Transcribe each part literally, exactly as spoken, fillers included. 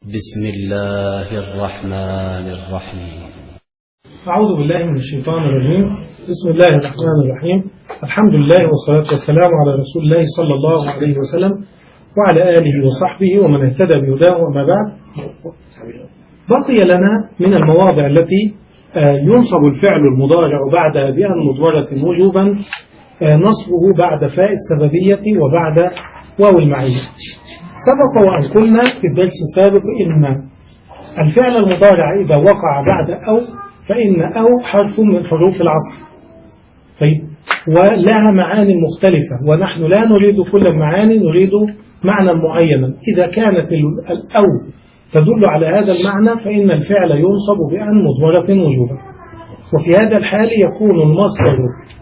بسم الله الرحمن الرحيم. أعوذ بالله من الشيطان الرجيم. بسم الله الرحمن الرحيم. الحمد لله والصلاة والسلام على رسول الله صلى الله عليه وسلم وعلى آله وصحبه ومن اهتدى بهداه. وما بعد، بقي لنا من المواضع التي ينصب الفعل المضارع بعدها بأن مضمرة وجوبا نصبه بعد فاء السببية وبعد واو المعية. سبق وأن قلنا في الدرس السابق إن الفعل المضارع إذا وقع بعد أو فإن أو حرف من حروف العطف، طيب، ولها معاني مختلفة، ونحن لا نريد كل المعاني، نريد معنى معينا. إذا كانت الأو تدل على هذا المعنى فإن الفعل ينصب بأن مضمرة وجوبا، وفي هذا الحال يكون المصدر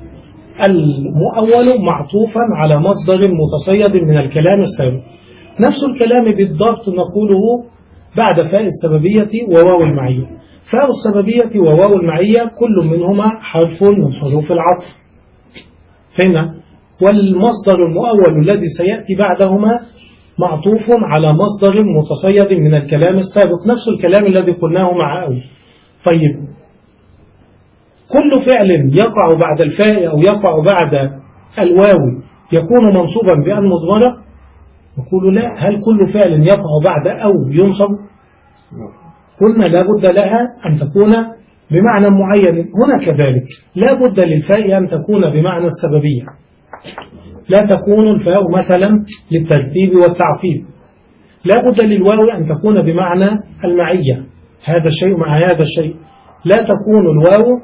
المؤول معطوفا على مصدر متصيد من الكلام السابق. نفس الكلام بالضبط نقوله بعد فاء السببية وواو المعية. فاء السببية وواو المعية كل منهما حرف من حروف العطف، فهمنا؟ والمصدر المؤول الذي سيأتي بعدهما معطوف على مصدر متصيد من الكلام السابق، نفس الكلام الذي قلناه مع أو. طيب، كل فعل يقع بعد الفاء أو يقع بعد الواو يكون منصوبا بأن مضمرة؟ نقول لا. هل كل فعل يقع بعد أو ينصب؟ قلنا لا بد لها أن تكون بمعنى معين. هنا كذلك لا بد للفاء أن تكون بمعنى السببية، لا تكون الفاء مثلا للترتيب والتعقيب. لا بد للواو أن تكون بمعنى المعية، هذا الشيء مع هذا الشيء. لا تكون الواو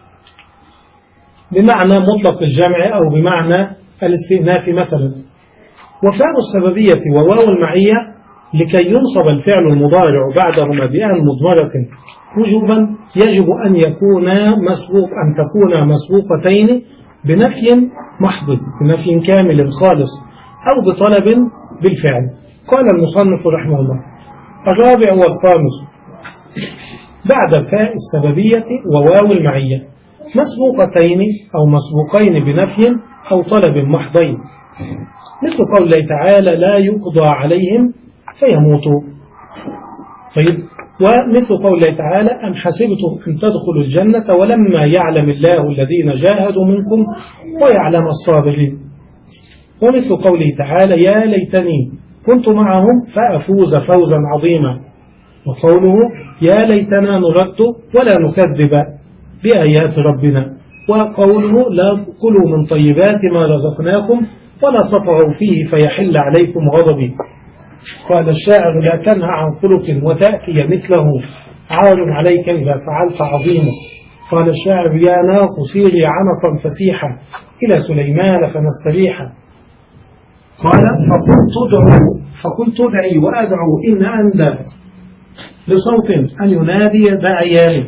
بمعنى مطلق الجمع أو بمعنى الاستئناف مثلا. وفاء السببية وواو المعية لكي ينصب الفعل المضارع بعدهما بأن مضمرة وجوبا يجب أن يكونا مسبوق أن تكونا مسبوقتين بنفي محض، بنفي كامل خالص، أو بطلب بالفعل. قال المصنف رحمه الله: الرابع والخامس بعد فاء السببية وواو المعية مسبوقتين أو مسبوقين بنفي أو طلب محضين، مثل قول الله تعالى: لا يقضى عليهم فيموتوا. طيب، ومثل قول الله تعالى: أم حسبتم أن تدخلوا الجنة ولما يعلم الله الذين جاهدوا منكم ويعلم الصابرين. ومثل قوله تعالى: يا ليتني كنت معهم فأفوز فوزا عظيما. وقوله: يا ليتنا نرد ولا نكذب بآيات ربنا. وقوله: لا كلوا من طيبات ما رزقناكم ولا تطغوا فيه فيحل عليكم غضبي. قال الشاعر: لا تنهى عن خلق وتأتي مثله عار عليك إذا فعلت عظيما. قال الشاعر: يا ناق سيري عنقا فسيحا إلى سليمان فنستريحا. قال: فقلت تدعو فقلت تدعي وأدعو إن أندى لصوت أن ينادي داعيان.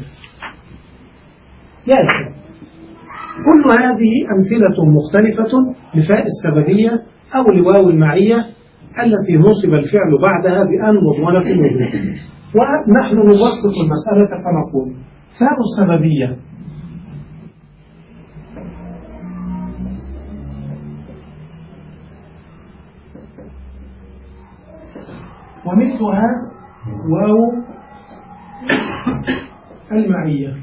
يعني كل هذه أمثلة مختلفة لفاء السببية أو لواو المعية التي نصب الفعل بعدها بأن مضمرة وجوبا. ونحن نبسط المسألة فنقول: فاء السببية ومثلها واو المعية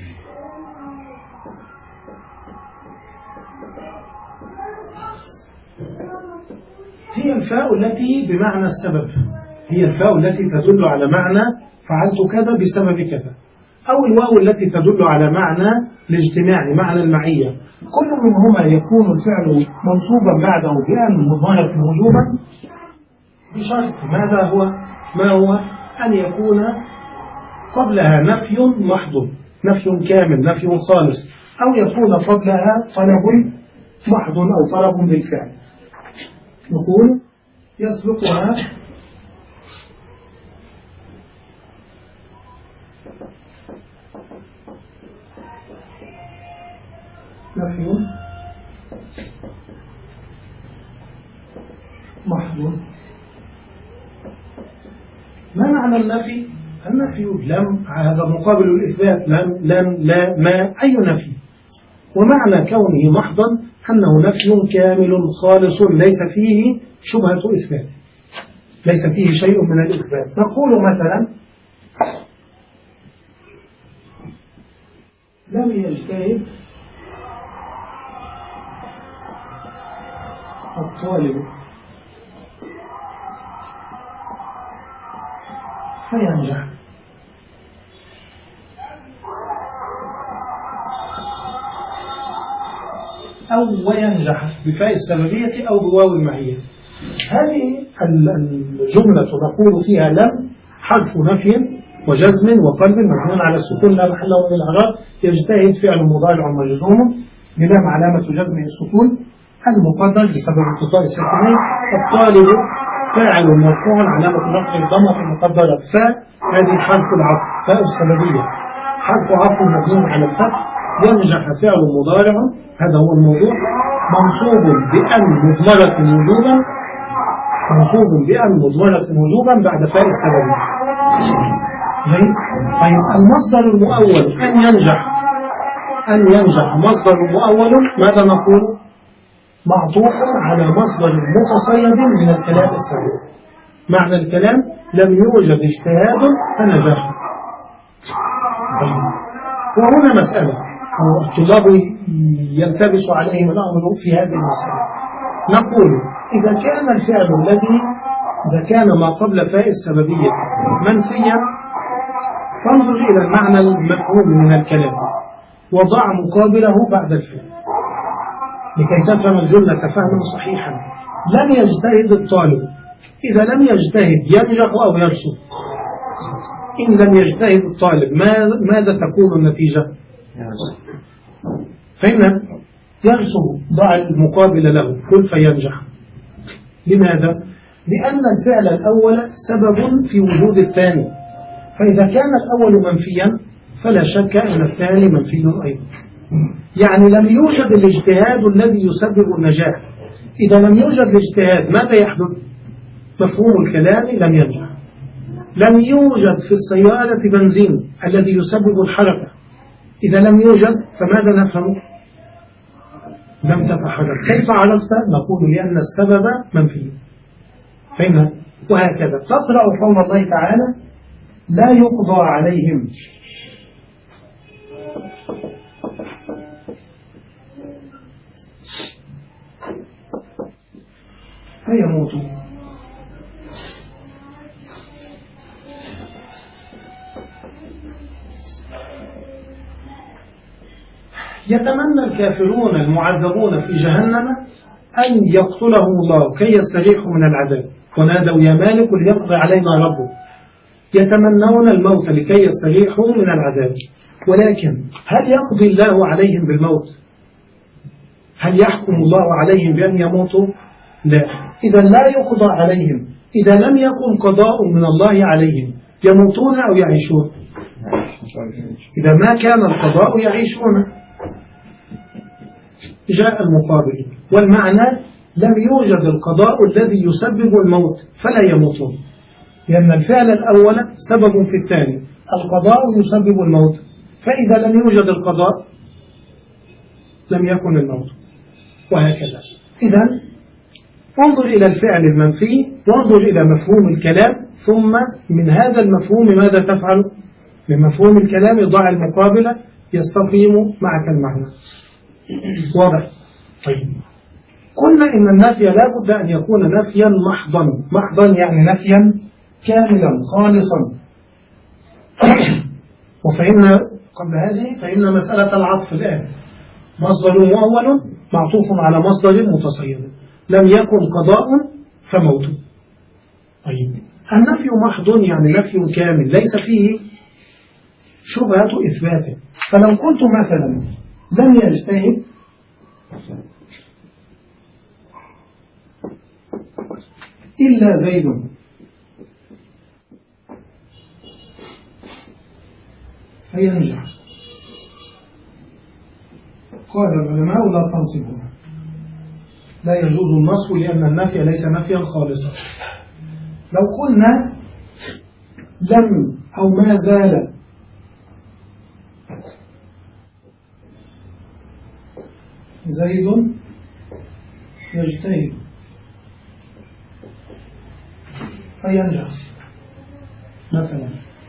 هي الفاء التي بمعنى السبب، هي الفاء التي تدل على معنى فعلت كذا بسبب كذا، أو الواو التي تدل على معنى الاجتماع، معنى المعية. كل منهما يكون الفعل منصوبا بعده بأن مضمرة وجوبا بشرط، ماذا هو؟ ما هو؟ أن يكون قبلها نفي محض، نفي كامل، نفي خالص، أو يكون قبلها طلب محض أو طلب بالفعل. نقول: يسبقها نفي محض. ما معنى النفي؟ النفي لم، هذا مقابل الإثبات، لم لم لا ما، أي نفي. ومعنى كونه محضا أنه نفي كامل خالص ليس فيه شبهة إثبات. ليس فيه شيء من الإثبات. نقول مثلا لم يجتهد الطالب فينجح، أو وينجح بفاء السببية أو بواو المعية. هذه الجملة نقول فيها لم حرف نفي وجزم وقلب مبني على السكون لا محل له من الإعراب. يجتهد فعل مضارع مجزوم بلام علامة جزمه السكون المقدر بسبب انقطاع الساكنين. الطالب فاعل مرفوع علامة رفعه الضمة المقدرة فاء، هذه حرف العطف فاء السببية حرف عطف مبني على الفتح. ينجح فعل مضارع، هذا هو الموضوع، منصوب بأن مضمرة وجوبا منصوب بأن مضمرة وجوبا بعد فاء السببية. طيب المصدر المؤول أن ينجح، أن ينجح مصدر مؤول ماذا نقول؟ معطوف على مصدر متصيد من الكلام السابق. معنى الكلام لم يوجد اجتهاد فنجح. طيب. وهنا مسألة أو الطلاب يلتبس عليهم الأمر في هذه المسألة. نقول إذا كان الفعل الذي إذا كان ما قبل فاء السببية منفيا فانظر إلى المعنى المفهوم من الكلام وضع مقابله بعد الفعل لكي تفهم الجملة فهما صحيحا. لم يجتهد الطالب، إذا لم يجتهد ينجح أو يرسب؟ إن لم يجتهد الطالب ماذا تكون النتيجة؟ فإن يرسب ضع المقابل له قل فينجح. لماذا؟ لأن الفعل الأول سبب في وجود الثاني، فإذا كان الأول منفيا فلا شك أن الثاني منفي أيضا. يعني لم يوجد الاجتهاد الذي يسبب النجاح. إذا لم يوجد الاجتهاد ماذا يحدث؟ مفهوم الكلام لم ينجح. لم يوجد في السيارة بنزين الذي يسبب الحركة. إذا لم يوجد فماذا نفهم؟ لم تتحرك. كيف عرفت؟ نقول لأن السبب منفي. فهمنا؟ وهكذا تقرأ قول الله تعالى لا يقضى عليهم فيموتوا. يتمنى الكافرون المعذبون في جهنم أن يقتلهم الله كي يستريحوا من العذاب ونادوا يا مالك ليقضي علينا ربه. يتمنون الموت لكي يستريحوا من العذاب، ولكن هل يقضي الله عليهم بالموت؟ هل يحكم الله عليهم بأن يموتوا؟ لا. إذا لا يقضى عليهم. إذا لم يكن قضاء من الله عليهم يموتون أو يعيشون؟ إذا ما كان القضاء يعيشون. جاء المقابل والمعنى لم يوجد القضاء الذي يسبب الموت فلا يموتون، لأن الفعل الأول سبب في الثاني. القضاء يسبب الموت، فإذا لم يوجد القضاء لم يكن الموت، وهكذا. إذا انظر إلى الفعل المنفي وانظر إلى مفهوم الكلام، ثم من هذا المفهوم ماذا تفعل؟ من مفهوم الكلام ضع المقابلة يستقيم معك المعنى. واضح؟ طيب قلنا إن النفي لا بد أن يكون نفيا محضا. محضا يعني نفيا كاملا خالصا. وفإن قبل هذه فإن مسألة العطف الآن مصدر مؤول معطوف على مصدر متصيد، لم يكن قضاء فموت. طيب النفي محض يعني نفي كامل ليس فيه شبهة إثباته. فلو قلت مثلا لم يجتهد إلا زيد فينجح، قال العلماء لا تنصبها، لا يجوز النصب لأن النفي ليس نفيا خالصا. لو قلنا لم أو ما زال زيد يجتهد فينجح مثلا،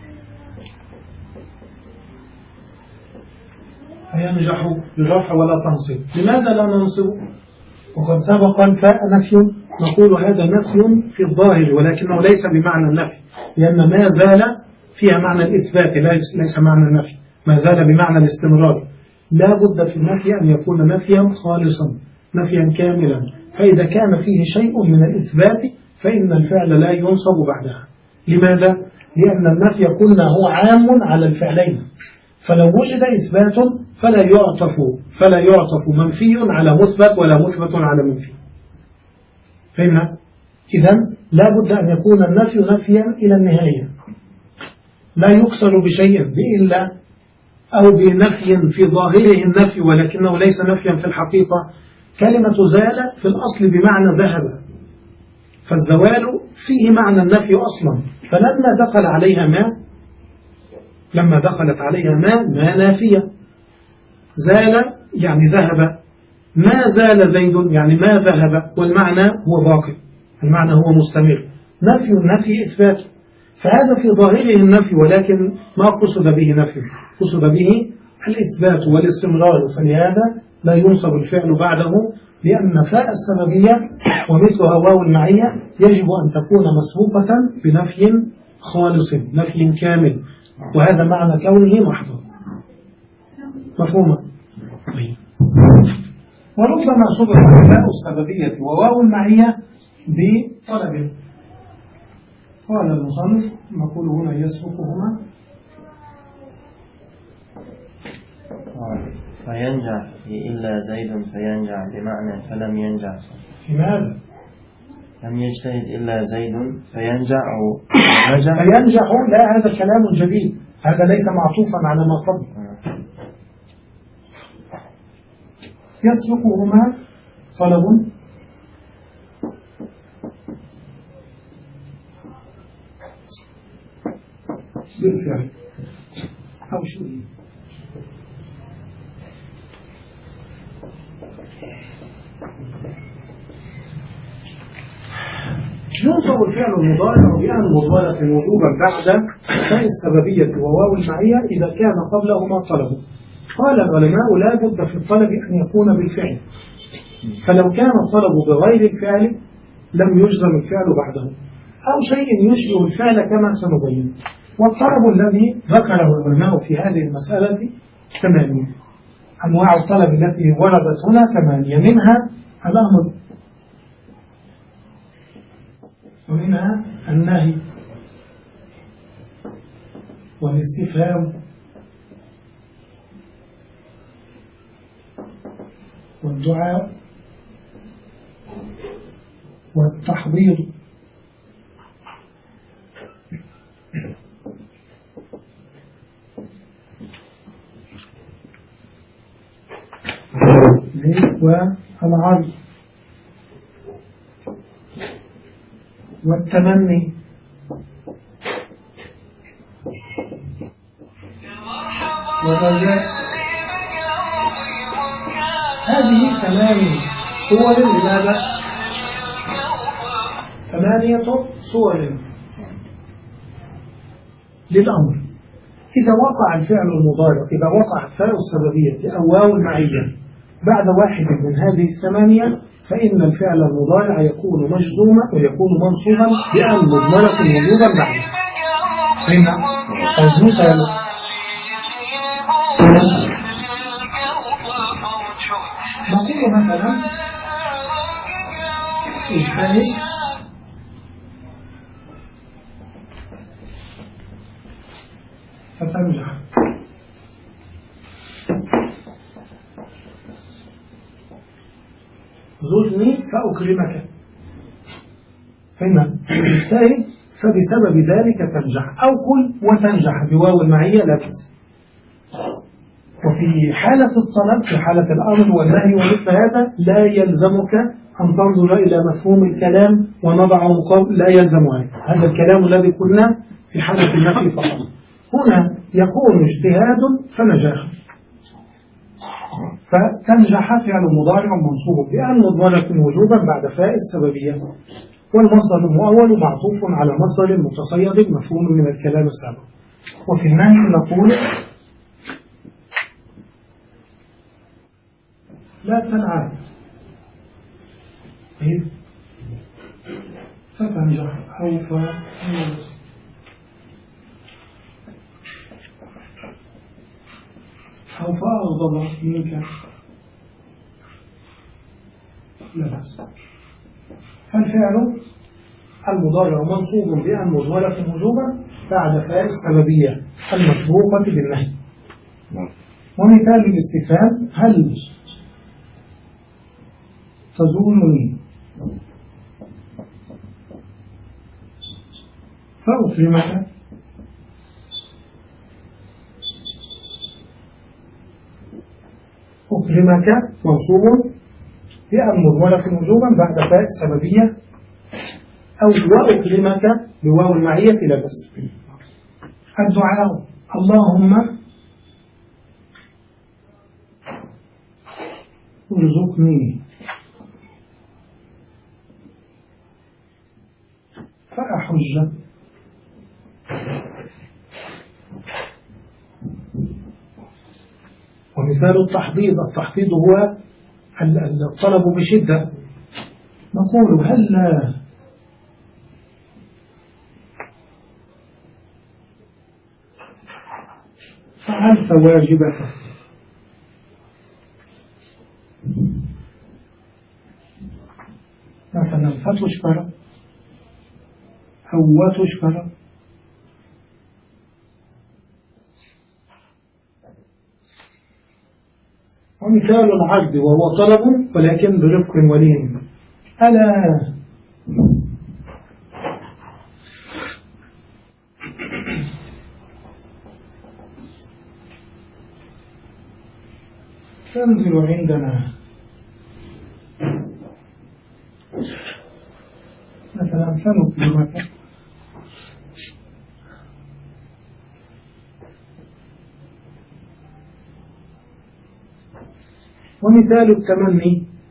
فينجح بالرفع ولا تنصب. لماذا لا ننصب؟ وقد سبق الفاء نفي، نقول هذا نفي في الظاهر ولكنه ليس بمعنى النفي، لأن ما زال فيها معنى الإثبات ليس معنى النفي، ما زال بمعنى الاستمرار. لا بد في النفي أن يكون نفيا خالصا، نفيا كاملا، فإذا كان فيه شيء من الإثبات فإن الفعل لا ينصب بعدها. لماذا؟ لأن النفي قلنا هو عام على الفعلين، فلو وجد إثبات فلا يعطف فلا يعطف منفي على مثبت ولا مثبت على منفي. فهمنا؟ إذن لا بد أن يكون النفي نفيا إلى النهاية، لا يكسر بشيء بإلا أو بنفي في ظاهره النفي ولكنه ليس نفيا في الحقيقة. كلمة زال في الأصل بمعنى ذهب، فالزوال فيه معنى النفي أصلا، فلما دخل عليها ما لما دخلت عليها ما ما نافية. زال يعني ذهب، ما زال زيد يعني ما ذهب، والمعنى هو باقي، المعنى هو مستمر. نفي النفي إثبات، فهذا في ظاهره النفي ولكن ما قصد به نفي، قصد به الإثبات والاستمرار، فلهذا لا ينصب الفعل بعده، لأن فاء السببية ومثلها واو المعية يجب أن تكون مسبوقة بنفي خالص، نفي كامل، وهذا معنى كونه محضر. مفهومة؟ وربما سبق فاء السببية وواو المعية بطلب. قال المصنف نقول هنا يسبقهما فينجح في إلا زيد فينجح بمعنى فلم ينجح. لماذا؟ لم يجتهد إلا زيد فينجح أو نجح. فينجح لا، هذا كلام جديد، هذا ليس معطوفا على ما قبل. يسبقهما طلب بالفعل أو شيء. ينصب الفعل المضارع بأن مضمرة وجوبا بعد فاء السببية وواو المعية إذا كان قبلهما طلب. قال العلماء لا بد في الطلب أن يكون بالفعل، فلو كان الطلب بغير الفعل لم يجزم الفعل بعده، أو شيء يشبه الفعل كما سنبين. والطلب الذي ذكره العلماء في هذه المسألة ثمانية أنواع الطلب التي وردت هنا، ثمانية، منها الأمر، ومنها النهي والاستفهام والدعاء والتحضير والعرض والتمني والرجاء. هذه ثمانية صور لماذا؟ ثمانية صور للأمر. إذا وقع الفعل المضارع، إذا وقعت فاء السببية أو واو المعية بعد واحد من هذه الثمانية فإن الفعل المضارع يكون مجزوما ويكون منصوبا بأن مضمرة وجوبا بعده. هنا المثال نقول مثلا اجتهد فتنجح، زرني فأكرمك. فإن اجتهد فبسبب ذلك تنجح، أو كل وتنجح بواو المعية لا تنسى. وفي حالة الطلب، في حالة الأمر والنهي ومثل هذا لا يلزمك أن تنظر إلى مفهوم الكلام ونضع مقابل، لا يلزم هذا هذا الكلام الذي قلنا في حالة النفي فقط. هنا يكون اجتهاد فنجاح، ف فتنجح فعل مضارع منصوب بأن مضمرة وجوبا بعد فاء السببية، والمصدر المؤول معطوف على مصدر متصيد مفهوم من الكلام السابق. وفي النهي نقول لا تنعم فتنجح أو ف أو فأغضب منك لا بأس. فالفعل المضارع منصوب بأن مضمرة وجوبا بعد فاء السببية المسبوقة بالنهي. ومثال الاستفهام هل تزورني فأكرمك أكرمك منصوب بأن مضمرة وجوبا بعد فاء السببية أو وأكرمك بواو المعية لا بأس. الدعاء اللهم ارزقني فأحج ومثال التحضيض التحضيض هو الطلب بشدة، نقول هل فعلت واجبك مثلا فتشكر أو وتشكر. ومثال العرض وهو طلب ولكن برفق ولين ألا تنزل عندنا مثلا سنكرمك ومثال التمني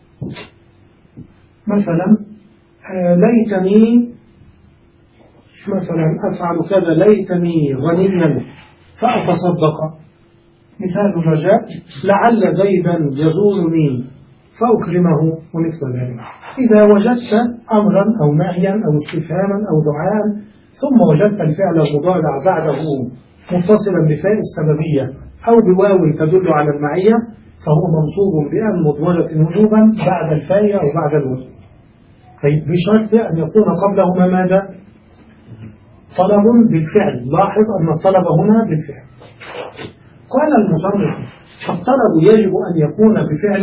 مثلا آه ليتني مثلا أفعل كذا ليتني غنيا فأتصدق. مثال الرجاء لعل زيدا يزورني فأكرمه ومثل ذلك. إذا وجدت أمرا أو نهيا أو استفهاما أو دعاء ثم وجدت الفعل المضارع بعده متصلا بفاء السببية أو بواو تدل على المعية فهو منصوب بأن مضمرة وجوبا بعد الفاء أو بعد الواو، طيب بشرط أن يكون قبلهما ماذا؟ طلب بالفعل. لاحظ أن الطلب هنا بالفعل. قال المصنف الطلب يجب أن يكون بفعل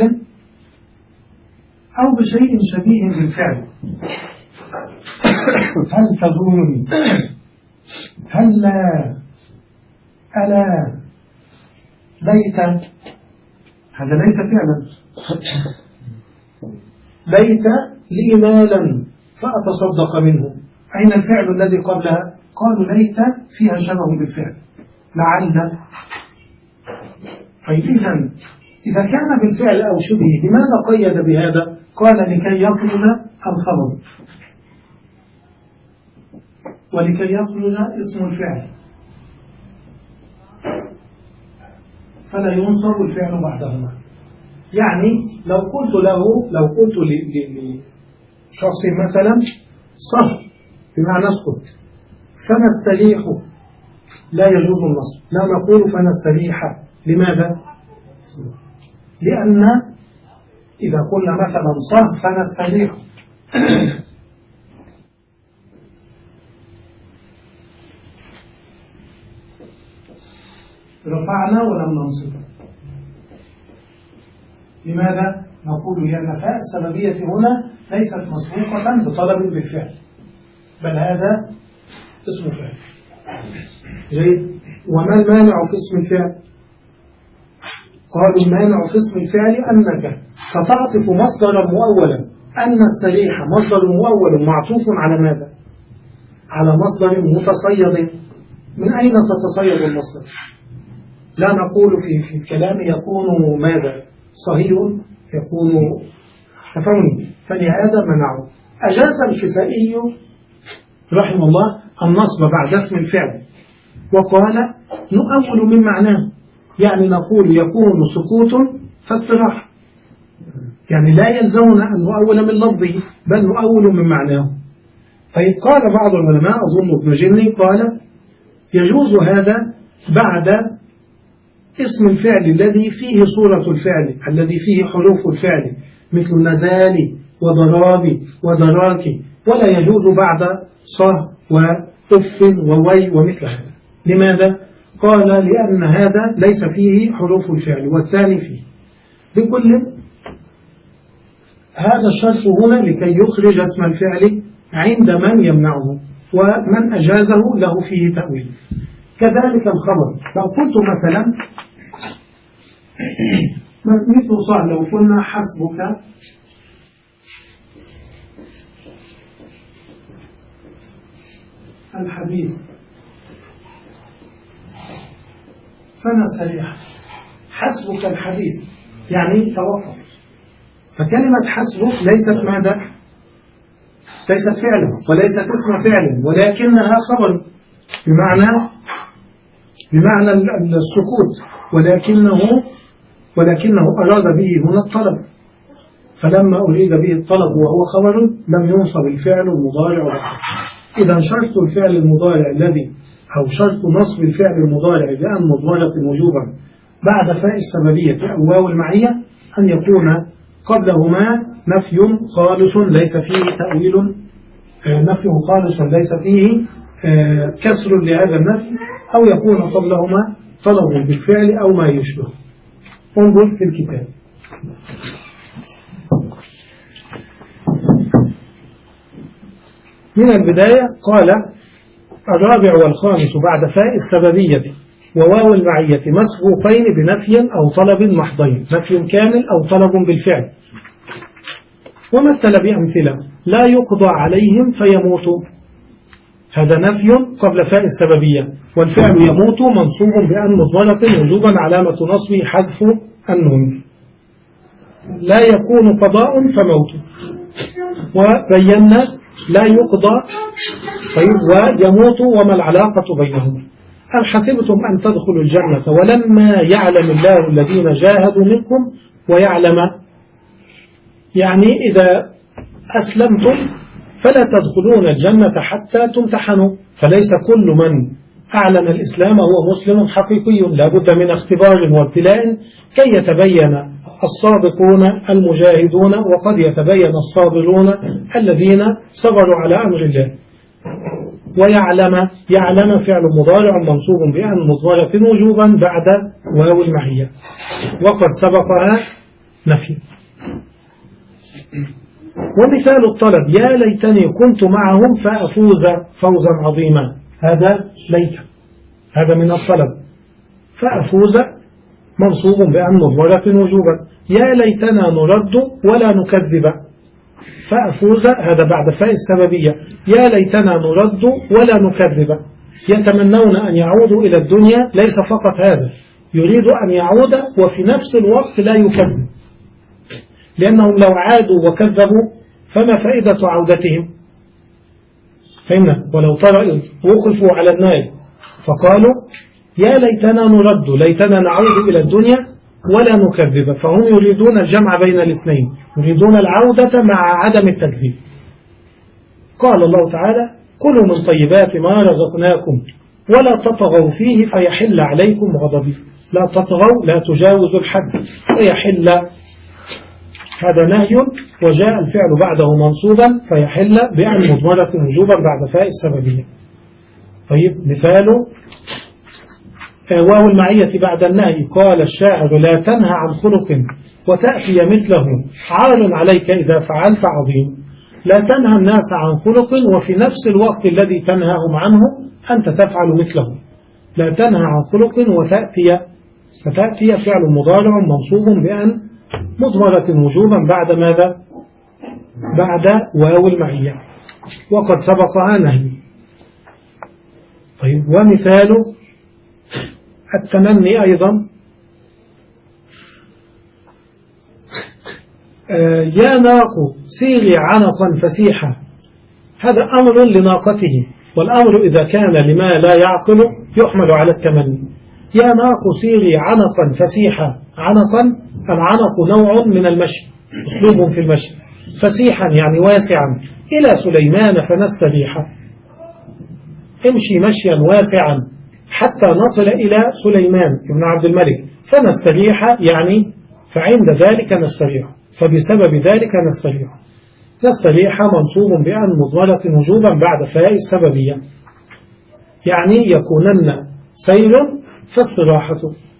أو بشيء شبيه بالفعل. هل تزورني هل لا ألا ليت هذا ليس فعلا. ليت لي مالا فأتصدق منه أين الفعل الذي قبلها؟ قالوا ليت فيها شبه بالفعل لعل. طيب إذن إذا كان بالفعل أو شبهه لماذا قيد بهذا؟ قال لكي يخرج الخبر ولكي يخرج اسم الفعل فلا ينصب الفعل بعدهما. يعني لو قلت له لو قلت لشخص مثلا صح بمعنى اسكت فنستريح لا يجوز النصب، لا نقول فنستريح. لماذا؟ لأن إذا قلنا مثلا صح فنستريح رفعنا ولم ننصب. لماذا؟ نقول لأن فاء السببية هنا ليست مسبوقة بطلب بالفعل بل هذا اسم فعل. جيد. وما المانع في اسم الفعل؟ قالوا المانع في اسم الفعل أنك ستعطف مصدرا مؤولا. أن نستريح مصدر مؤول معطوف على ماذا؟ على مصدر متصيد. من أين تتصيد المصدر؟ لا نقول في في الكلام يكون ماذا؟ صحيح يكون تفاوني، فلهذا منعه. أجاز الكسائي رحمه الله النصب بعد اسم الفعل، وقال نؤول من معناه، يعني نقول يكون سكوت فاستراحة، يعني لا يلزمنا أن نؤول من لفظه بل نؤول من معناه. طيب قال بعض العلماء أظن ابن جني قال يجوز هذا بعد اسم الفعل الذي فيه صورة الفعل الذي فيه حروف الفعل مثل نزالي وضرابي ودراكي، ولا يجوز بعد صه وأف ووي ومثل هذا. لماذا؟ قال لأن هذا ليس فيه حروف الفعل والثاني فيه. بكل هذا الشرط هنا لكي يخرج اسم الفعل عند من يمنعه، ومن أجازه له فيه تأويل. كذلك الخبر، لو قلت مثلا مثل صار لو قلنا حسبك الحديث فنستريح، حسبك الحديث يعني توقف. فكلمة حسبك ليست ماذا؟ ليست فعلا وليست اسم فعل، ولكنها خبر بمعنى بمعنى السكوت، ولكنه ولكنه أراد به هنا الطلب، فلما أريد به الطلب وهو خبر لم ينصب الفعل المضارع له. إذا شرط الفعل المضارع الذي أو شرط نصب الفعل المضارع بأن مضمرة وجوبا بعد فاء السببية أو واو المعية أن يكون قبلهما نفي خالص ليس فيه تأويل، نفي خالص ليس فيه كسر لهذا النفي، أو يكون قبلهما طلب بالفعل أو ما يشبه. انظر في الكتاب. من البداية قال الرابع والخامس بعد فاء السببية وواو المعية مسبوقين بنفي أو طلب محضين، نفي كامل أو طلب بالفعل. ومثل بأمثلة لا يقضى عليهم فيموتوا، هذا نفي قبل فاء السببية، والفعل يموت منصوب بأن مضمرة وجوبا علامة نصبه حذف النون. لا يكون قضاء فموت، وبينا لا يقضى طيب ويموت وما العلاقة بينهما. أم حسبتم أن تدخلوا الجنة ولما يعلم الله الذين جاهدوا منكم ويعلم، يعني إذا أسلمتم فلا تدخلون الجنة حتى تمتحنوا، فليس كل من أعلن الإسلام هو مسلم حقيقي، لا بد من اختبار وابتلاء كي يتبين الصادقون المجاهدون وقد يتبين الصابرون الذين صبروا على أمر الله. ويعلم، يعلم فعل مضارع منصوب بأن مضمرة وجوبا بعد واو المعية وقد سبقها نفي. ومثال الطلب يا ليتني كنت معهم فأفوز فوزا عظيما، هذا ليت، هذا من الطلب. فأفوز منصوب بأن مضمرة وجوبا. يا ليتنا نرد ولا نكذب، فأفوز هذا بعد فاء السببية. يا ليتنا نرد ولا نكذب، يتمنون أن يعودوا إلى الدنيا، ليس فقط هذا، يريد أن يعود وفي نفس الوقت لا يكذب، لأنهم لو عادوا وكذبوا فما فائدة عودتهم؟ فهمنا؟ ولو ترى وقفوا على النار فقالوا يا ليتنا نرد، ليتنا نعود إلى الدنيا ولا نكذب، فهم يريدون الجمع بين الاثنين، يريدون العودة مع عدم التكذيب. قال الله تعالى كلوا من طيبات ما رزقناكم ولا تطغوا فيه فيحل عليكم غضبي. لا تطغوا، لا تجاوزوا الحد، فيحل هذا نهي وجاء الفعل بعده منصوبا فيحل بأن مضمرة وجوبا بعد فاء السببية. طيب مثال واو المعية بعد النهي قال الشاعر لا تنهى عن خلق وتأتي مثله عار عليك إذا فعلت عظيم. لا تنهى الناس عن خلق وفي نفس الوقت الذي تنهاهم عنه أنت تفعل مثله. لا تنهى عن خلق وتأتي، فتأتي فعل مضارع منصوب بأن مضمرة وجوبا بعد ماذا؟ بعد واو المعية وقد سبقها نهي. طيب ومثال التمني أيضا آه يا ناق سيري عنقا فسيحا، هذا أمر لناقته، والأمر إذا كان لما لا يعقل يحمل على التمني. يا ناق سيري عنقا فسيحا، عنقا العنق نوع من المشي، أسلوب في المشي، فسيحا يعني واسعا، إلى سليمان فنستريح، امشي مشيا واسعا حتى نصل إلى سليمان ابن عبد الملك فنستريح، يعني فعند ذلك نستريح، فبسبب ذلك نستريح. نستريح منصوب بأن مضمرة وجوبا بعد فاء السببية، يعني يكونن سير فاستراحة.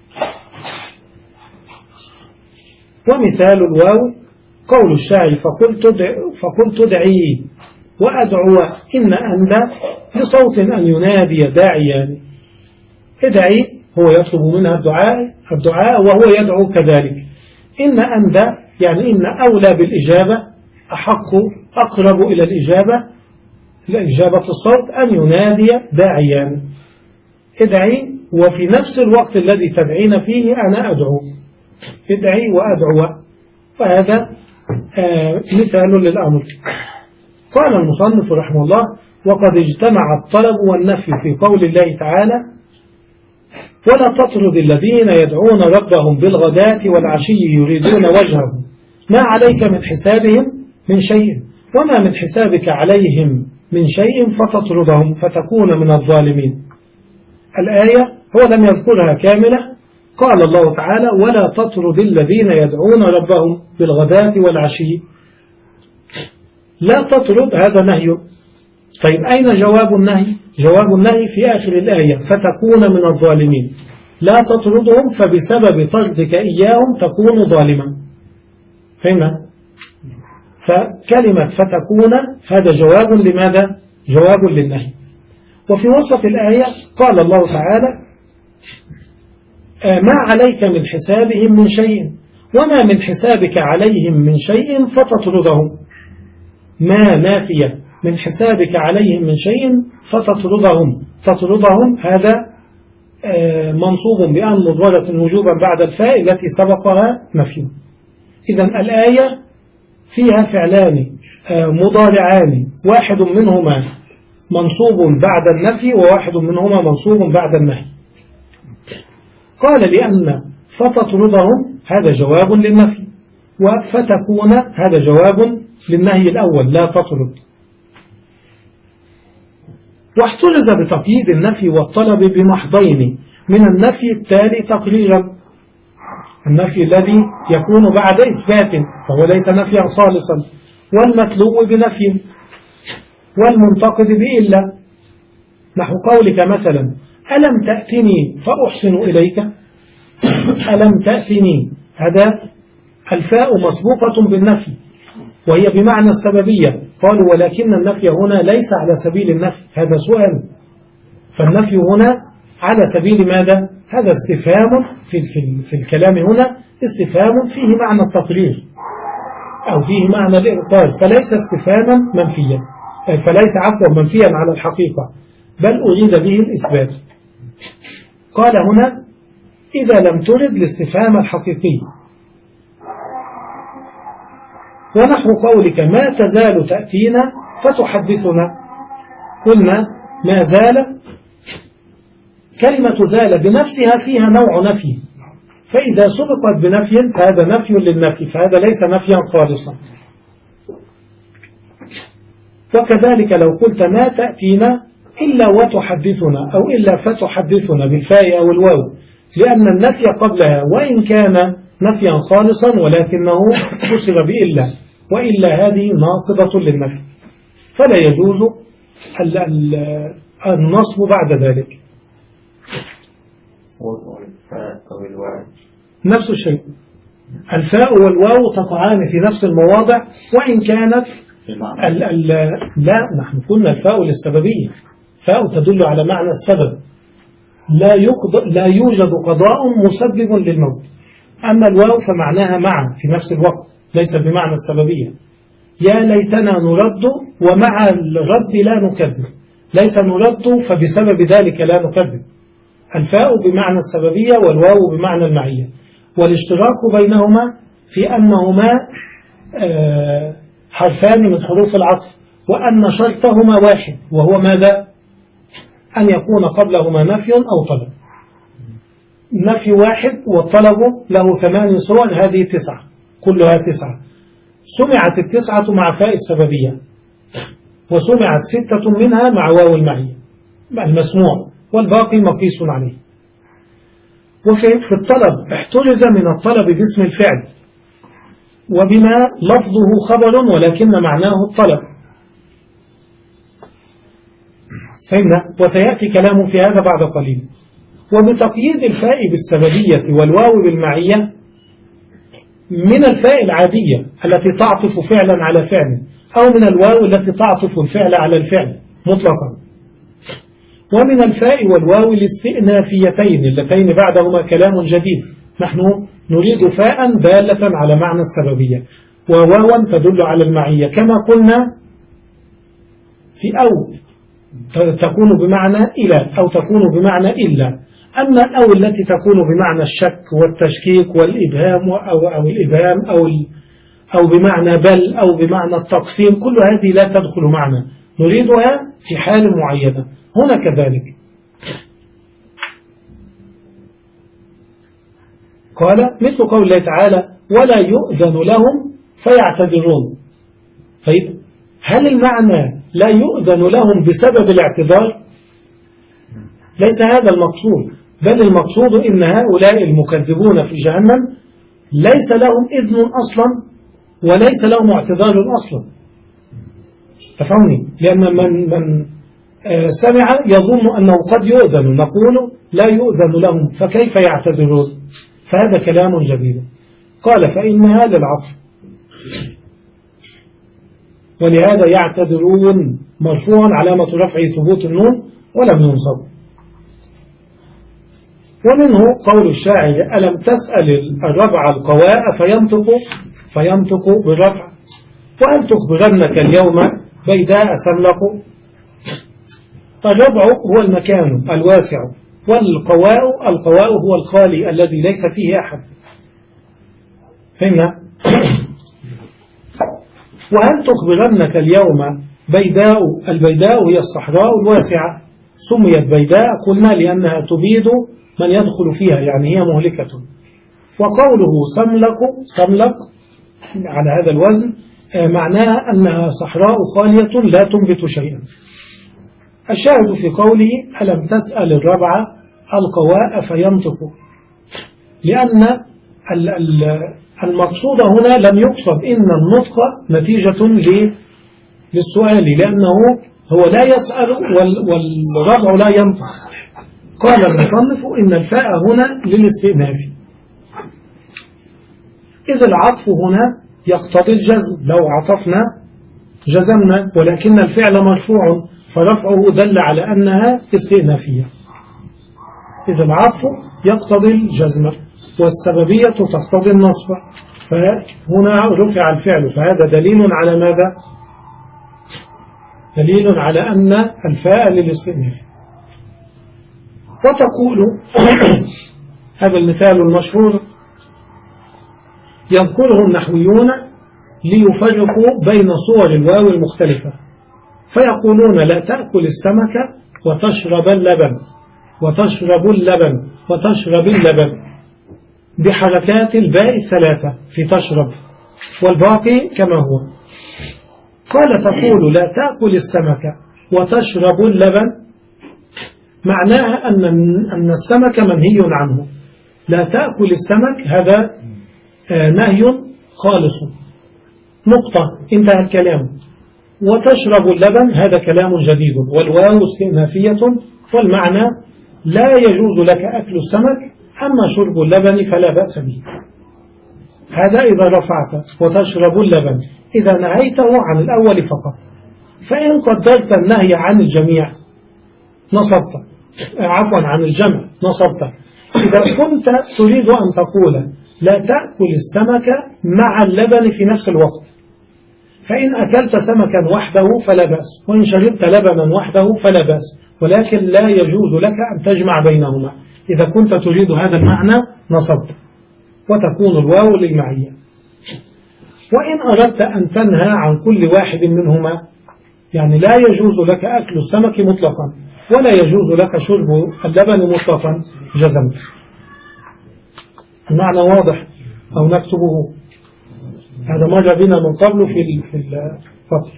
ومثال الواو قول الشاعر فقلت فقلت ادعي وأدعو إن أندى لصوت أن ينادي داعيان. ادعي هو يطلب منها الدعاء الدعاء وهو يدعو كذلك. إن أندى يعني إن أولى بالإجابة، أحق أقرب إلى الإجابة الإجابة الصوت أن ينادي داعيان. ادعي وفي نفس الوقت الذي تدعين فيه أنا أدعو، ادعي وأدعو، وهذا آه مثال للأمر. قال المصنف رحمه الله وقد اجتمع الطلب والنفي في قول الله تعالى ولا تطرد الذين يدعون ربهم بالغداة والعشي يريدون وجهه ما عليك من حسابهم من شيء وما من حسابك عليهم من شيء فتطردهم فتكون من الظالمين. الآية هو لم يذكرها كاملة، قال الله تعالى ولا تطرد الذين يدعون ربهم بالغداة والعشي. لا تطرد هذا نهي. طيب أين جواب النهي؟ جواب النهي في آخر الآية فتكون من الظالمين. لا تطردهم فبسبب طردك إياهم تكون ظالما. فهمنا؟ فكلمة فتكون هذا جواب لماذا؟ جواب للنهي. وفي وسط الآية قال الله تعالى ما عليك من حسابهم من شيء وما من حسابك عليهم من شيء فتطردهم. ما نافية من حسابك عليهم من شيء فتطردهم. تطردهم هذا منصوب بأن مضمرة وجوبا بعد الفاء التي سبقها نفي. إذن الآية فيها فعلان مضارعان، واحد منهما منصوب بعد النفي وواحد منهما منصوب بعد النهي. قال لأن فتطردهم هذا جواب للنفي، وفتكون هذا جواب للنهي الأول لا تطرد. واحترز بتقييد النفي والطلب بمحضين من النفي التالي تقريرا. النفي الذي يكون بعد إثبات فهو ليس نفيا خالصا، والمتلو بنفي، والمنتقد بإلا، نحو قولك مثلا ألم تأتني فأحسن إليك. ألم تأتني هذا الفاء مسبوقة بالنفي وهي بمعنى السببية. قالوا ولكن النفي هنا ليس على سبيل النفي، هذا سؤال، فالنفي هنا على سبيل ماذا؟ هذا استفهام في, في, في الكلام هنا، استفهام فيه معنى التقرير أو فيه معنى الإنكار، فليس استفهاما منفيا، فليس عفوا منفيا على الحقيقة، بل أريد به الإثبات. قال هنا إذا لم ترد الاستفهام الحقيقي. ونحو قولك ما تزال تأتينا فتحدثنا. قلنا ما زال كلمة زال بنفسها فيها نوع نفي، فإذا سبقت بنفي فهذا نفي للنفي، فهذا ليس نفيا خالصا. وكذلك لو قلت ما تأتينا إلا وتحدثنا أو إلا فتحدثنا بالفاء أو الواو، لأن النفي قبلها وإن كان نفيا خالصا ولكنه كسر بإلا، وإلا هذه ناقضة للنفي، فلا يجوز النصب بعد ذلك. نفس الشيء، الفاء والواو تقعان في نفس المواضع وإن كانت ال ال لا نحن قلنا الفاء للسببية، فاء تدل على معنى السبب، لا, لا يوجد قضاء مسبب للموت. أما الواو فمعناها معا في نفس الوقت، ليس بمعنى السببية. يا ليتنا نرد ومع الرد لا نكذب، ليس نرد فبسبب ذلك لا نكذب. الفاء بمعنى السببية والواو بمعنى المعية، والاشتراك بينهما في أنهما حرفان من حروف العطف، وأن شرطهما واحد، وهو ماذا؟ أن يكون قبلهما نفي أو طلب. نفي واحد والطلب له ثمان صور، هذه تسعة، كلها تسعة. سمعت التسعة مع فاء السببية، وسمعت ستة منها مع واو المعية المسموع، والباقي مقيس عليه. وفي الطلب احترز من الطلب باسم الفعل وبما لفظه خبر ولكن معناه الطلب. فهمنا؟ وسيأتي كلام في هذا بعد قليل. وبتقييد الفاء بالسببية والواو بالمعية من الفاء العادية التي تعطف فعلا على فعل، أو من الواو التي تعطف الفعل على الفعل مطلقا، ومن الفاء والواو الاستئنافيتين اللتين بعدهما كلام جديد. نحن نريد فاء دالة على معنى السببية، وواوا تدل على المعية، كما قلنا في أو تكون بمعنى إلى أو تكون بمعنى إلا. أما أو التي تكون بمعنى الشك والتشكيك والإبهام أو, أو الإبهام أو, أو بمعنى بل أو بمعنى التقسيم، كل هذه لا تدخل معنا، نريدها في حال معينة. هنا كذلك قال مثل قول الله تعالى ولا يؤذن لهم فيعتذرون. طيب هل المعنى لا يؤذن لهم بسبب الاعتذار؟ ليس هذا المقصود، بل المقصود إن هؤلاء المكذبون في جهنم ليس لهم إذن أصلا وليس لهم اعتذار أصلا. تفهمني؟ لأن من, من سمع يظن أنه قد يؤذن، نقول لا يؤذن لهم فكيف يعتذرون؟ فهذا كلام جديد. قال فإنها للعطف، ولهذا يعتذرون مرفوعا علامة رفع ثبوت النون ولم ينصب. ومنه قول الشاعر ألم تسأل الربع القواء فينطق فينطق بالرفع، وهل تخبرنك اليوم بيداء سملق. الربع هو المكان الواسع، والقواء القواء هو الخالي الذي ليس فيه أحد. فهمنا؟ وهل تخبرنك اليوم بيداء، البيداء هي الصحراء الواسعة، سميت بيداء قلنا لأنها تبيد من يدخل فيها، يعني هي مهلكة. وقوله سملق سملق على هذا الوزن معناها أنها صحراء خالية لا تنبت شيئا. الشاهد في قوله ألم تسأل الربع القواء فينطق، لأن المقصود هنا لم يقصد إن النطق نتيجة للسؤال، لأنه هو لا يسأل والربع لا ينطق. قال المصنف إن الفاء هنا للاستئناف، إذ العطف هنا يقتضي الجزم، لو عطفنا جزمنا، ولكن الفعل مرفوع فرفعه دل على أنها استئنافية. إذ العطف يقتضي الجزم والسببية تقتضي النصب، فهنا رفع الفعل، فهذا دليل على ماذا؟ دليل على أن الفاء للاستئناف. وتقول هذا المثال المشهور يذكره النحويون ليفرقوا بين صور الواو المختلفة، فيقولون لا تأكل السمك وتشرب اللبن، وتشرب اللبن وتشرب اللبن بحركات الباء الثلاثة في تشرب، والباقي كما هو. قال تقول لا تأكل السمك وتشرب اللبن معناها أن أن السمك منهي عنه، لا تأكل السمك هذا نهي خالص، نقطة، انتهى الكلام. وتشرب اللبن هذا كلام جديد، والواو استئنافية، والمعنى لا يجوز لك أكل السمك، أما شرب اللبن فلا بأس به. هذا إذا رفعت وتشرب اللبن، إذا نهيته عن الأول فقط. فإن قدرت النهي عن الجميع نصبت، عفوا عن الجمع نصبت. إذا كنت تريد أن تقول لا تأكل السمك مع اللبن في نفس الوقت، فإن أكلت سمكا وحده فلا بأس، وإن شربت لبنا وحده فلا بأس، ولكن لا يجوز لك أن تجمع بينهما. إذا كنت تريد هذا المعنى نصبت، وتكون الواو للمعية. وإن أردت أن تنهى عن كل واحد منهما، يعني لا يجوز لك أكل السمك مطلقا ولا يجوز لك شرب اللبن مطلقا، جزمت. المعنى واضح أو نكتبه؟ هذا مر بنا من قبل في في الفصل.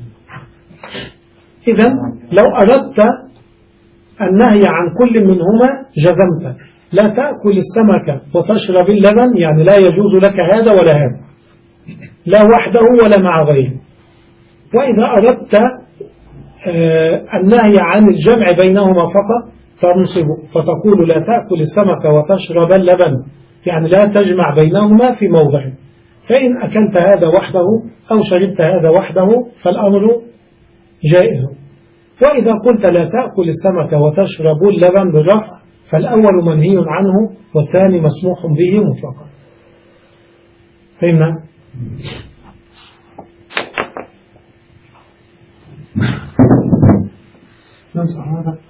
إذن لو أردت النهي عن كل منهما جزمت، لا تأكل السمك وتشرب اللبن، يعني لا يجوز لك هذا ولا هذا، لا وحده ولا مع غيره. وإذا أردت النهي عن الجمع بينهما فقط تنصب فتقول لا تأكل السمك وتشرب اللبن، يعني لا تجمع بينهما في موضع. فإن أكلت هذا وحده أو شربت هذا وحده فالأمر جائز. وإذا قلت لا تأكل السمك وتشرب اللبن بالرفع فالأول منهي عنه والثاني مسموح به مطلقا. فهمنا؟ نمسح هذا.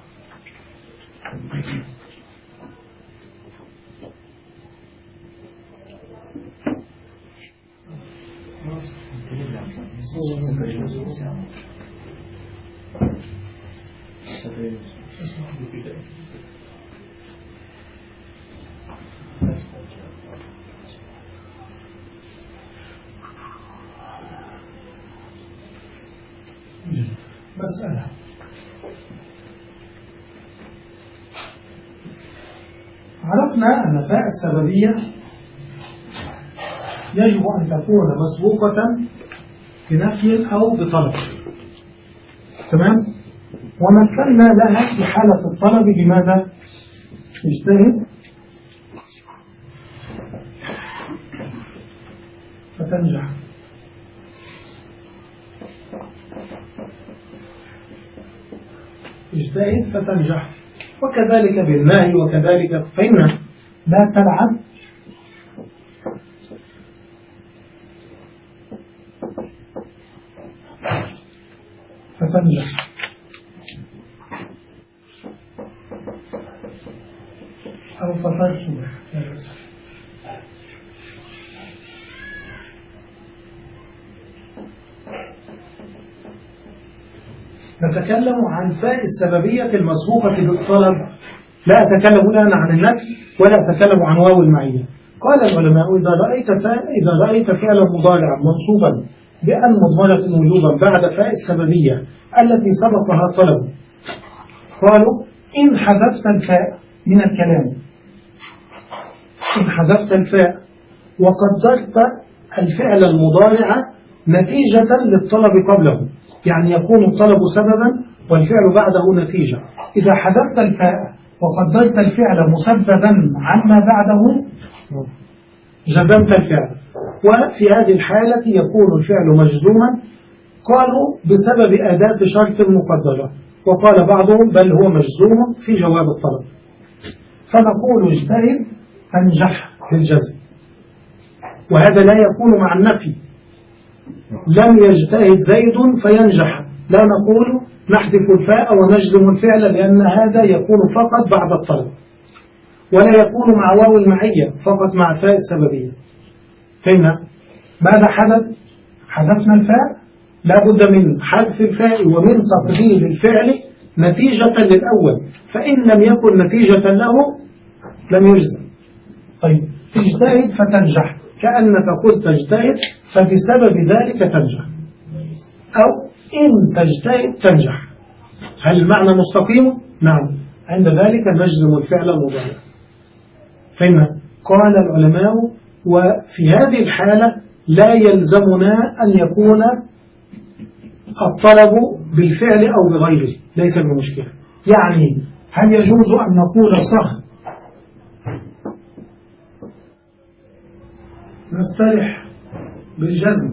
مسألة عرفنا أن فاء السببية يجب أن تكون مسبوقة بنفي أو بطلب، تمام؟ ومثلنا لها في حالة الطلب بماذا؟ اجتهد فتنجح، اجتهد فتنجح، وكذلك بالنهي وكذلك. فهمنا؟ لا تلعب فتنجح، أو فترسل. نتكلم عن فاء السببية المسبوقة بالطلب، لا أتكلم الآن عن النفي ولا أتكلم عن واو المعية. قال العلماء إذا رأيت فاء إذا رأيت فعلا مضارعا منصوبا بأن مضمرة وجوبا بعد فاء السببية التي سبقها طلب، قالوا إن حذفت الفاء من الكلام، إن حذفت الفاء وقدرت الفعل المضارع نتيجة للطلب قبله، يعني يكون الطلب سببا والفعل بعده نتيجة. إذا حذفت الفاء وقدرت الفعل مسببا عما بعده جزمت الفعل، وفي هذه الحالة يكون الفعل مجزوما. قالوا بسبب أداة شرط مقدرة، وقال بعضهم بل هو مجزوم في جواب الطلب. فنقول اجتهد تنجح بالجزم، وهذا لا يكون مع النفي. لم يجتهد زيد فينجح، لا نقول نحذف الفاء ونجزم الفعل، لأن هذا يكون فقط بعد الطلب، ولا يكون مع واو المعية، فقط مع فاء السببية. فهمنا؟ ماذا حدث؟ حذفنا الفاء، لا بد من حذف الفاء ومن تقدير الفعل نتيجة للأول، فإن لم يكن نتيجة له لم يجزم. طيب اجتهد فتنجح، كأنك قلت اجتهد فبسبب ذلك تنجح، أو إن تجتهد تنجح. هل المعنى مستقيم؟ نعم. عند ذلك نجزم الفعل المضارع. فهمنا؟ قال العلماء وفي هذه الحالة لا يلزمنا أن يكون الطلب بالفعل أو بغيره، ليس بمشكلة. يعني هل يجوز أن نقول صح نسترح بالجزم؟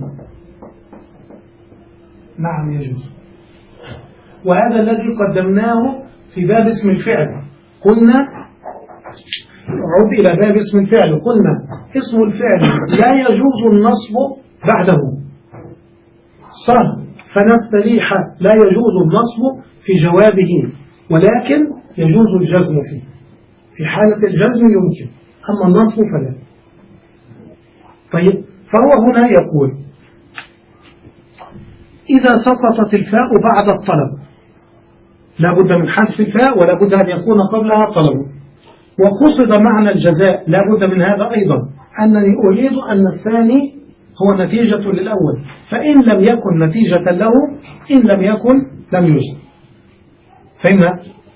نعم يجوز. وهذا الذي قدمناه في باب اسم الفعل. قلنا عود إلى باب اسم الفعل، قلنا اسم الفعل لا يجوز النصب بعده، صح، فنستريح لا يجوز النصب في جوابه، ولكن يجوز الجزم فيه. في حالة الجزم يمكن، أما النصب فلا. طيب فهو هنا يقول إذا سقطت الفاء بعد الطلب لا بد من حذف الفاء ولا بد أن يكون قبلها طلب. وقصد معنى الجزاء لا بد من هذا أيضا، أنني أريد أن الثاني هو نتيجة للأول، فإن لم يكن نتيجة له إن لم يكن لم يجزم. فهمنا؟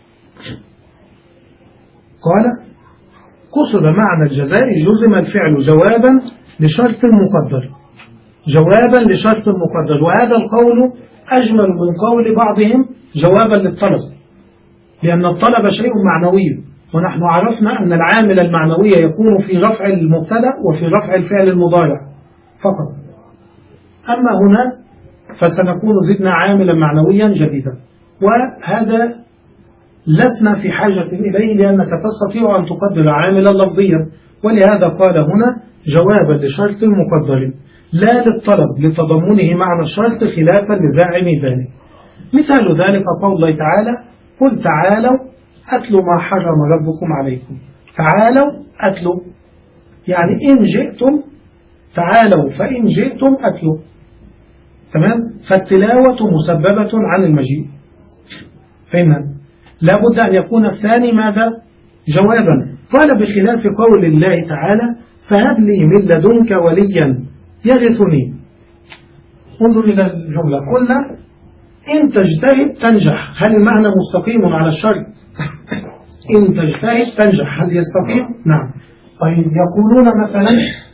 قال قصد معنى الجزاء جزم الفعل جوابا لشرط مقدر، جوابا لشرط مقدر. وهذا القول أجمل من قول بعضهم جوابا للطلب، لأن الطلب شيء معنوي، ونحن عرفنا أن العامل المعنوي يكون في رفع المبتدأ وفي رفع الفعل المضارع فقط. أما هنا فسنكون زدنا عاملا معنويا جديدا، وهذا لسنا في حاجة إليه لأنك تستطيع أن تقدر عاملا لفظيا. ولهذا قال هنا جوابا لشرط مقدر لا للطلب لتضمنه معنى الشرط خلافا لزاعم ذلك. مثال ذلك قول الله تعالى قل تعالوا أتلوا ما حرم ربكم عليكم. تعالوا أتلوا يعني إن جئتم، تعالوا فإن جئتم أتلوا، تمام؟ فالتلاوة مسببة عن المجيء. فهمنا؟ لا بد أن يكون الثاني ماذا؟ جوابا. قال بخلاف قول الله تعالى فهب لي من لدنك وليا يرثني. انظر إلى الجملة، قلنا إن تجتهد تنجح. هل المعنى مستقيم على الشرط؟ إن تجتهد تنجح، هل يستقيم؟ نعم. طيب يقولون مثلا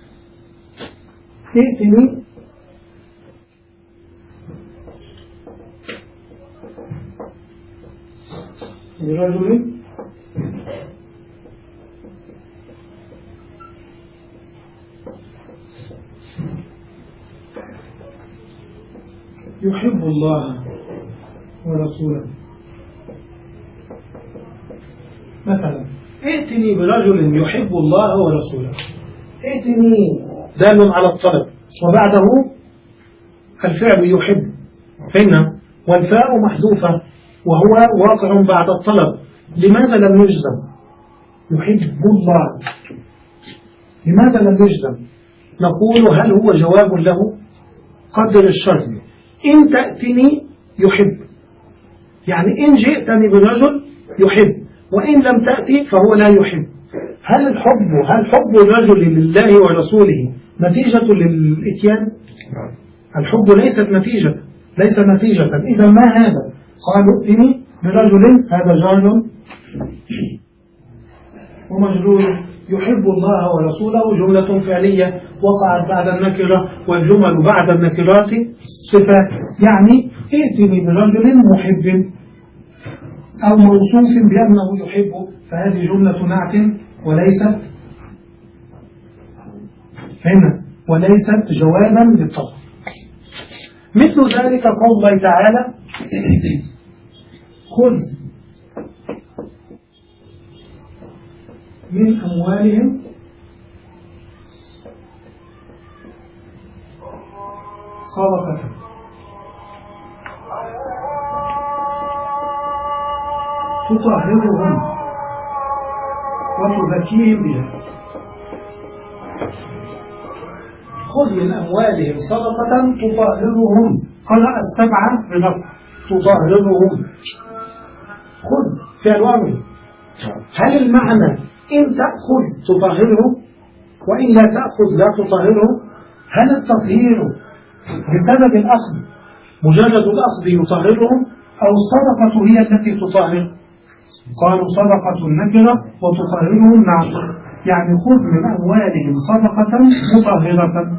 ائتني برجل يحب الله ورسوله. مثلا ائتني برجل يحب الله ورسوله. ائتني دال على الطلب وبعده الفعل يحب، فهمنا؟ والفاء محذوفة وهو واقع بعد الطلب. لماذا لم يجزم؟ يحب الله، لماذا لم يجزم؟ نقول هل هو جواب له؟ قدر الشرط إن تأتني يحب، يعني إن جئتني بالرجل يحب، وإن لم تأتي فهو لا يحب. هل الحب هل حب الرجل لله ورسوله نتيجة للإتيان؟ الحب ليست نتيجة، ليس نتيجة. إذا ما هذا؟ قالوا ائتني برجل، هذا جار ومجرور. يحب الله ورسوله جملة فعلية وقعت بعد النكرة، والجمل بعد النكرات صفات. يعني ائتني برجل محب أو موصوف بأنه يحب، فهذه جملة نعت وليست هنا وليست جوابا للطلب. مثل ذلك قول الله تعالى خذ من أموالهم صدقة تطهرهم وتزكيهم بها. خذ من أموالهم صدقة تطهرهم، قرأ السبعة بنصب تطهرهم. خذ فعل أمر. هل المعنى إن تأخذ تطهره وإن لا تأخذ لا تطهره؟ هل التطهير بسبب الأخذ مجرد الأخذ يطهرهم أو الصدقة هي التي تطهر؟ قالوا صدقة النكرة وتطهرهم نعم، يعني خذ من أموالهم صدقة مطهرة.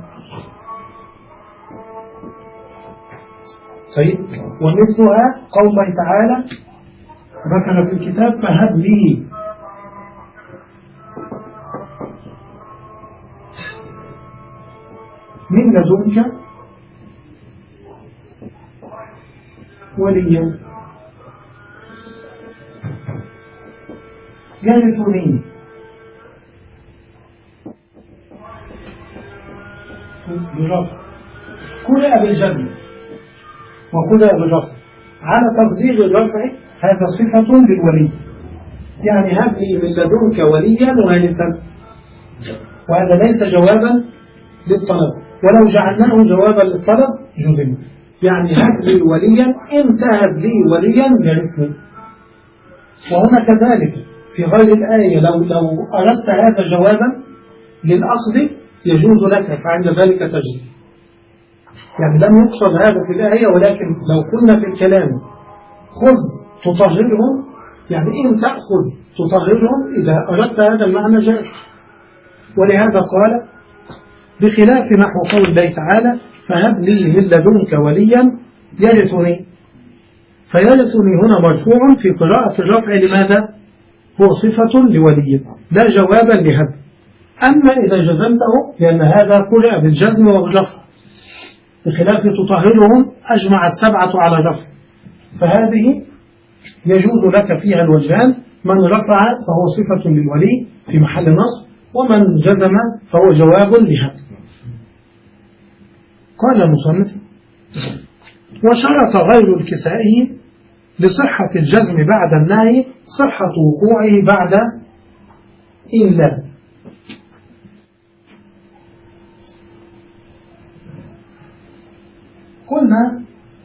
طيب ومثلها قول الله تعالى ذكر في الكتاب فهب لي من لدنك وليا يرثني. بالرفع قرأ بالجزم وقرأ بالرفع على تقدير الرفع، هذا صفة للولي، يعني هب لي من لدنك وليا وارثا، وهذا ليس جوابا للطلب. ولو جعلناه جوابا للطلب جزم. يعني هب لي وليا، إن تهب لي وليا يرثني. وهنا كذلك في غير الآية، لو لو أردت هذا جوابا للأخذ يجوز لك، فعند ذلك تجري. يعني لم يقصد هذا في الآية، ولكن لو قلنا في الكلام خذ تطهرهم، يعني إن تأخذ تطهرهم، إذا أردت هذا المعنى جاز. ولهذا قال بخلاف نحو قول الله تعالى فهب لي من لدنك وليا يرثني. فيرثني هنا مرفوع في قراءة الرفع، لماذا؟ هو صفة لولي لا جوابا لهب. أما إذا جزمته، لأن هذا قرأ بالجزم والرفع، بخلاف تطهرهم أجمع السبعة على الرفع، فهذه يجوز لك فيها الوجهان، من رفع فهو صفة للولي في محل نصب، ومن جزم فهو جواب لهب. قال المصنف وشرط غير الكسائي لصحة الجزم بعد النهي صحة وقوعه بعد إلا. قلنا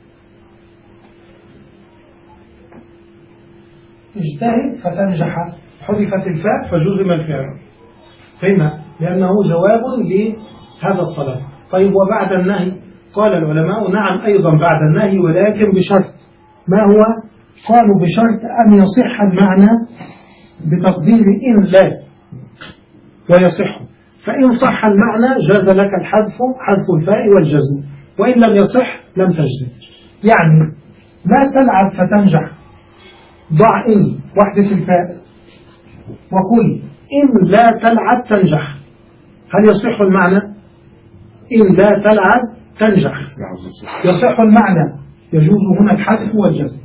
اجتهد فتنجح، حذفت الفاء فجزم الفعل، فهمنا لأنه جواب لهذا الطلب. طيب وبعد النهي؟ قال العلماء نعم أيضا بعد النهي، ولكن بشرط. ما هو؟ قالوا بشرط أن يصح المعنى بتقدير إن لا ويصح. فإن صح المعنى جاز لك الحذف، حذف الفاء والجزم، وإن لم يصح لم تجزم. يعني لا تلعب فتنجح، ضع إن وحدة الفاء وقل إن لا تلعب تنجح، هل يصح المعنى؟ إن لا تلعب تنجح يصح المعنى، يجوز هنا الحذف والجزم.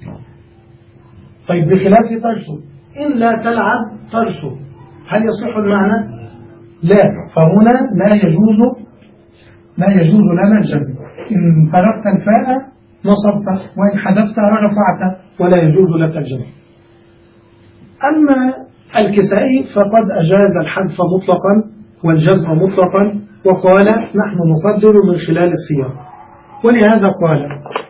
طيب بخلاف ترسل، إن لا تلعب ترسل، هل يصح المعنى؟ لا، فهنا لا يجوز لا يجوز لنا الجزم. إن تركت الفاء نصبت، وإن حذفتها رفعت، ولا يجوز لك الجزم. أما الكسائي فقد أجاز الحذف مطلقا والجزم مطلقا، وقال نحن نقدر من خلال السياق. ولهذا قال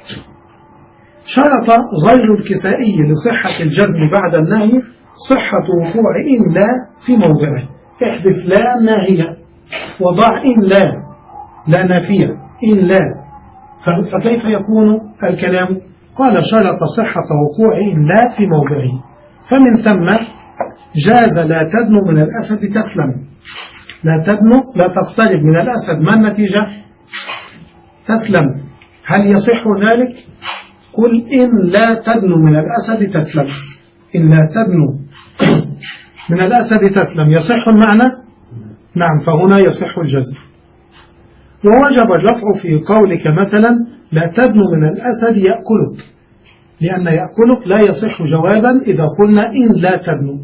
شرط غير الكسائي لصحة الجزم بعد النهي صحة وقوع إن لا في موضعه. احذف لا ناهية وضع إن لا لا نافية، إن لا، فكيف يكون الكلام؟ قال شرط صحة وقوع إن لا في موضعه، فمن ثم جاز لا تدنو من الأسد تسلم. لا تدنو لا تقترب من الأسد، ما النتيجة؟ تسلم. هل يصح ذلك؟ قل إن لا تدنو من الأسد تسلم. إن لا تدنو من الأسد تسلم يصح المعنى؟ نعم، فهنا يصح الجزم. ووجب الرفع في قولك مثلا لا تدنو من الأسد يأكلك، لأن يأكلك لا يصح جوابا إذا قلنا إن لا تدنو.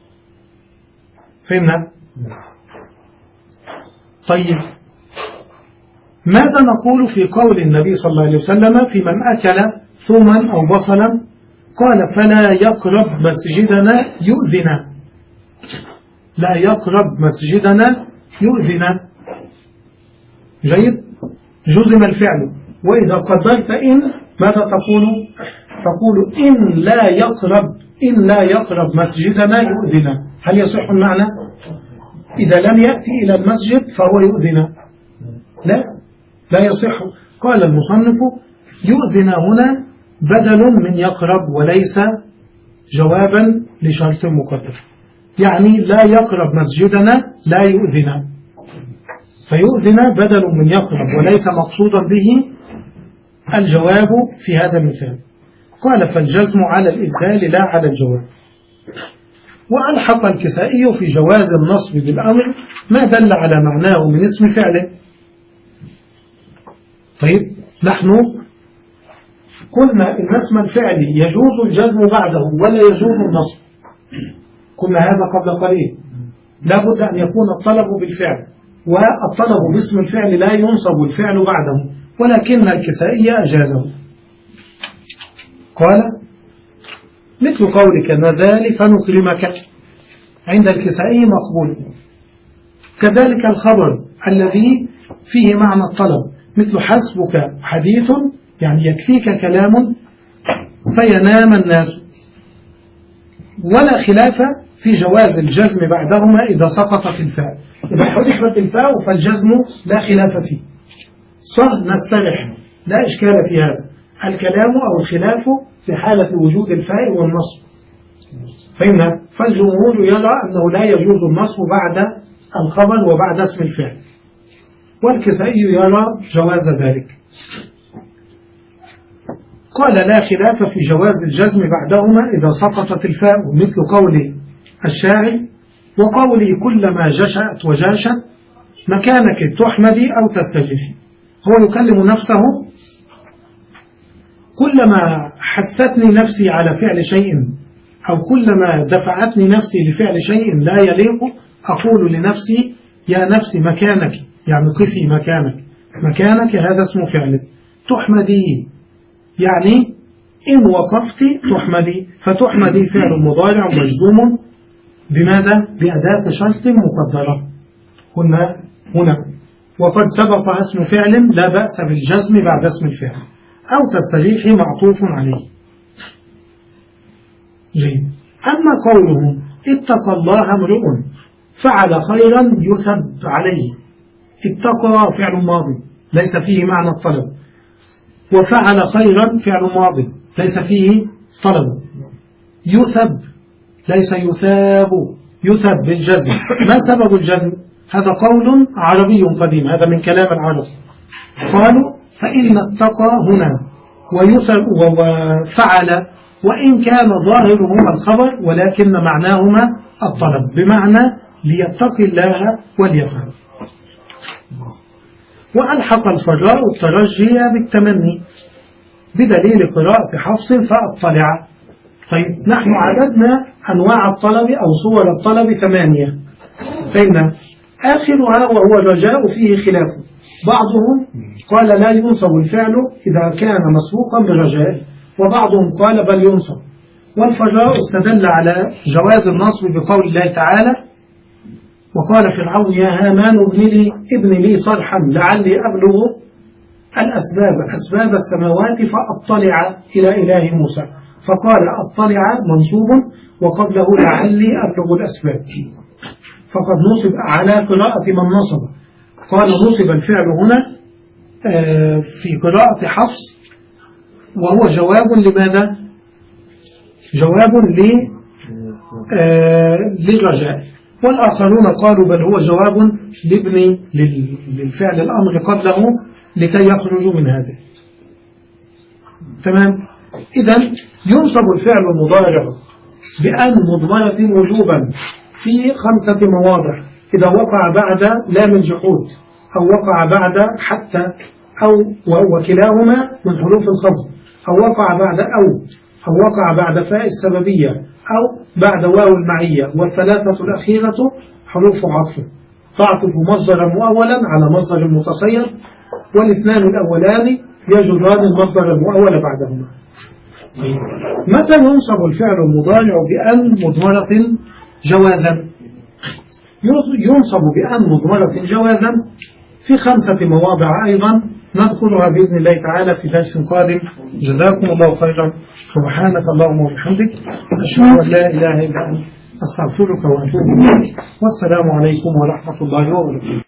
فهمنا؟ طيب ماذا نقول في قول النبي صلى الله عليه وسلم في من أكل ثوما أو بصلا؟ قال فلا يقرب مسجدنا يؤذنا. لا يقرب مسجدنا يؤذنا. جيد؟ جزم الفعل. وإذا قدرت إن ماذا تقول؟ تقول إن لا يقرب إن لا يقرب مسجدنا يؤذنا. هل يصح المعنى؟ إذا لم يأتي إلى المسجد فهو يؤذنا. لا لا يصح. قال المصنف يؤذنا هنا بدل من يقرب وليس جوابا لشرط مقدر. يعني لا يقرب مسجدنا لا يؤذنا، فيؤذنا بدل من يقرب وليس مقصودا به الجواب في هذا المثال. قال فالجزم على الإبدال لا على الجواب. وألحق الكسائي في جواز النصب بالأمر ما دل على معناه من اسم فعله. طيب نحن قلنا إن اسم الفعل يجوز الجزم بعده ولا يجوز النصب، قلنا هذا قبل قليل. لا بد أن يكون الطلب بالفعل، والطلب باسم الفعل لا ينصب الفعل بعده، ولكن الكسائي أجازه. قال مثل قولك نزال فنكرمك، عند الكسائي مقبول. كذلك الخبر الذي فيه معنى الطلب مثل حسبك حديث يعني يكفيك كلام فينام الناس. ولا خلاف في جواز الجزم بعدهما إذا سقطت الفاء. إذا حذفت الفاء فالجزم لا خلاف فيه، صح نسترح، لا إشكال في هذا. الكلام أو الخلاف في حالة وجود الفاء والنصب، فهمنا؟ فالجمهور يرى أنه لا يجوز النصب بعد الخبر وبعد اسم الفعل، والكسائي يرى جواز ذلك. قال لا خلاف في جواز الجزم بعدهما إذا سقطت الفاء، مثل قول الشاعر وقولي كلما جشأت وجاشت مكانك تحمدي أو تستجفي. هو يكلم نفسه، كلما حثتني نفسي على فعل شيء أو كلما دفعتني نفسي لفعل شيء لا يليق أقول لنفسي يا نفسي مكانك، يعني قفي مكانك. مكانك هذا اسم فعل. تحمدي يعني إن وقفت تحمدي، فتحمدي فعل مضارع مجزوم بماذا؟ بأداة شرط مقدرة هنا هنا وقد سبق اسم فعل لا بأس بالجزم بعد اسم الفعل، أو تستريح معطوف عليه. جيد. أما قولهم اتقى الله امرؤ فعل خيرا يثب عليه، اتقى فعل ماضي ليس فيه معنى الطلب، وفعل خيرا فعل ماضي ليس فيه طلب، يثب ليس يثاب، يثب بالجزم. ما سبب الجزم؟ هذا قول عربي قديم، هذا من كلام العرب. قالوا فإن اتقى هنا ويثب وفعل وإن كان ظاهرهما الخبر ولكن معناهما الطلب، بمعنى ليتقي الله وليفعل. وألحق الفراء الترجي بالتمني بدليل قراءة حفص فأطلع. طيب نحن عددنا أنواع الطلب أو صور الطلب ثمانية، فإن آخرها وهو الرجاء فيه خلاف. بعضهم قال لا ينصب الفعل إذا كان مسبوقا برجاء، وبعضهم قال بل ينصب. والفراء استدل على جواز النصب بقول الله تعالى وقال فرعون يا هامان ابن لي ابن لي صرحا لعلي أبلغ الأسباب أسباب السماوات فأطلع إلى إله موسى، فقال أطلع منصوب وقبله لعلي أبلغ الأسباب، فقد نصب على قراءة من نصب. قال نصب الفعل هنا في قراءة حفص وهو جواب لماذا؟ جواب للرجاء. والآخرون قالوا بل هو جواب لابن للفعل الأمر قبله لكي يخرجوا من هذا. تمام. إذن ينصب الفعل المضارع بأن مضمرة وجوبا في خمسة مواضع: إذا وقع بعد لام الجحود، أو وقع بعد حتى، أو وكلاهما من حروف الخفض، أو وقع بعد أو، أو وقع بعد فاء السببية، أو بعد واو المعية. والثلاثة الأخيرة حروف عطف تعطف مصدرا مؤولا على مصدر متصير، والاثنان الأولان يجران المصدر المؤول بعدهما. متى ينصب الفعل المضارع بأن مضمرة جوازا؟ ينصب بأن مضمرة جوازا في خمسة مواضع أيضا نذكرها بإذن الله تعالى في درس قادم. جزاكم الله خيرا. سبحانك اللهم وبحمدك أشهد أن لا إله إلا أنت أستغفرك وأتوب إليك. والسلام عليكم ورحمة الله وبركاته.